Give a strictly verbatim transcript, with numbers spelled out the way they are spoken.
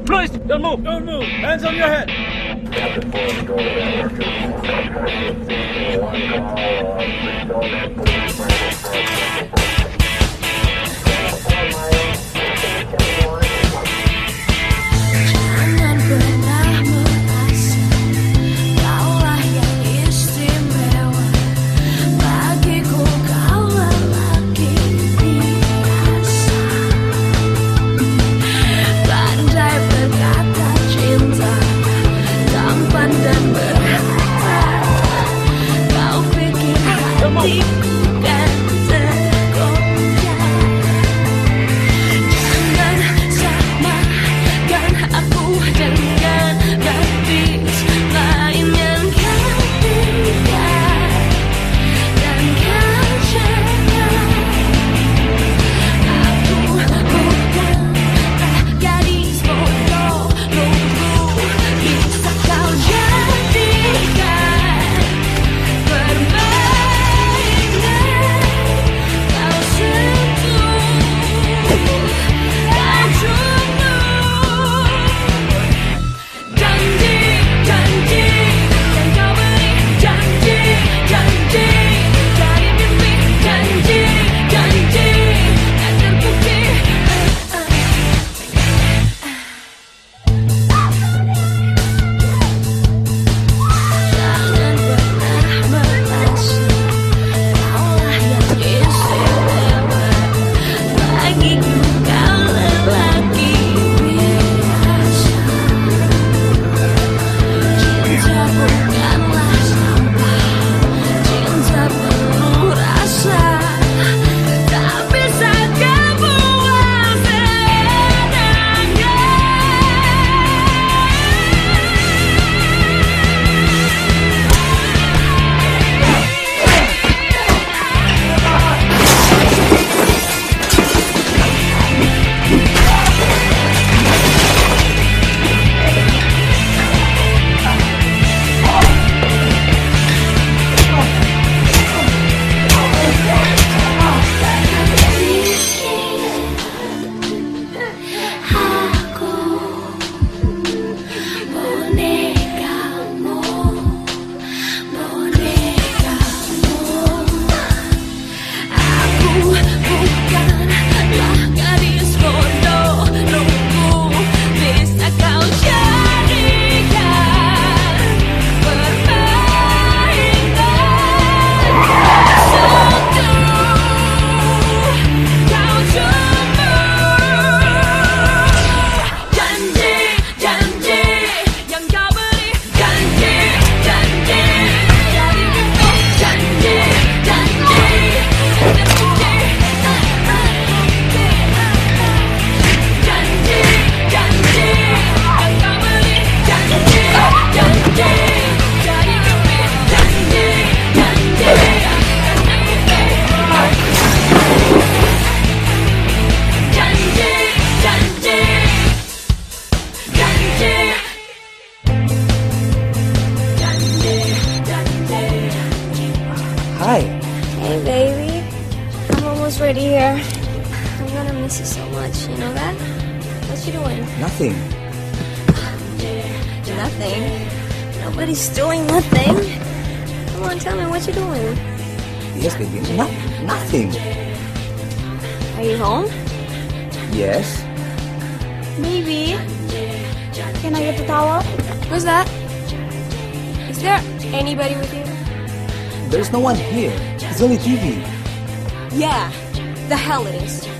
Please, don't move, don't move. Hands on your head. Hi. Hey, baby. I'm almost ready here. I'm gonna miss you so much. You know that? What you doing? Nothing. Nothing. Nobody's doing nothing. Come on, tell me what you doing. Yes, baby. No, nothing. Are you home? Yes. Maybe. Can I get the towel? Who's that? Is there anybody with you? There's no one here. It's only T V. Yeah, the hell it is.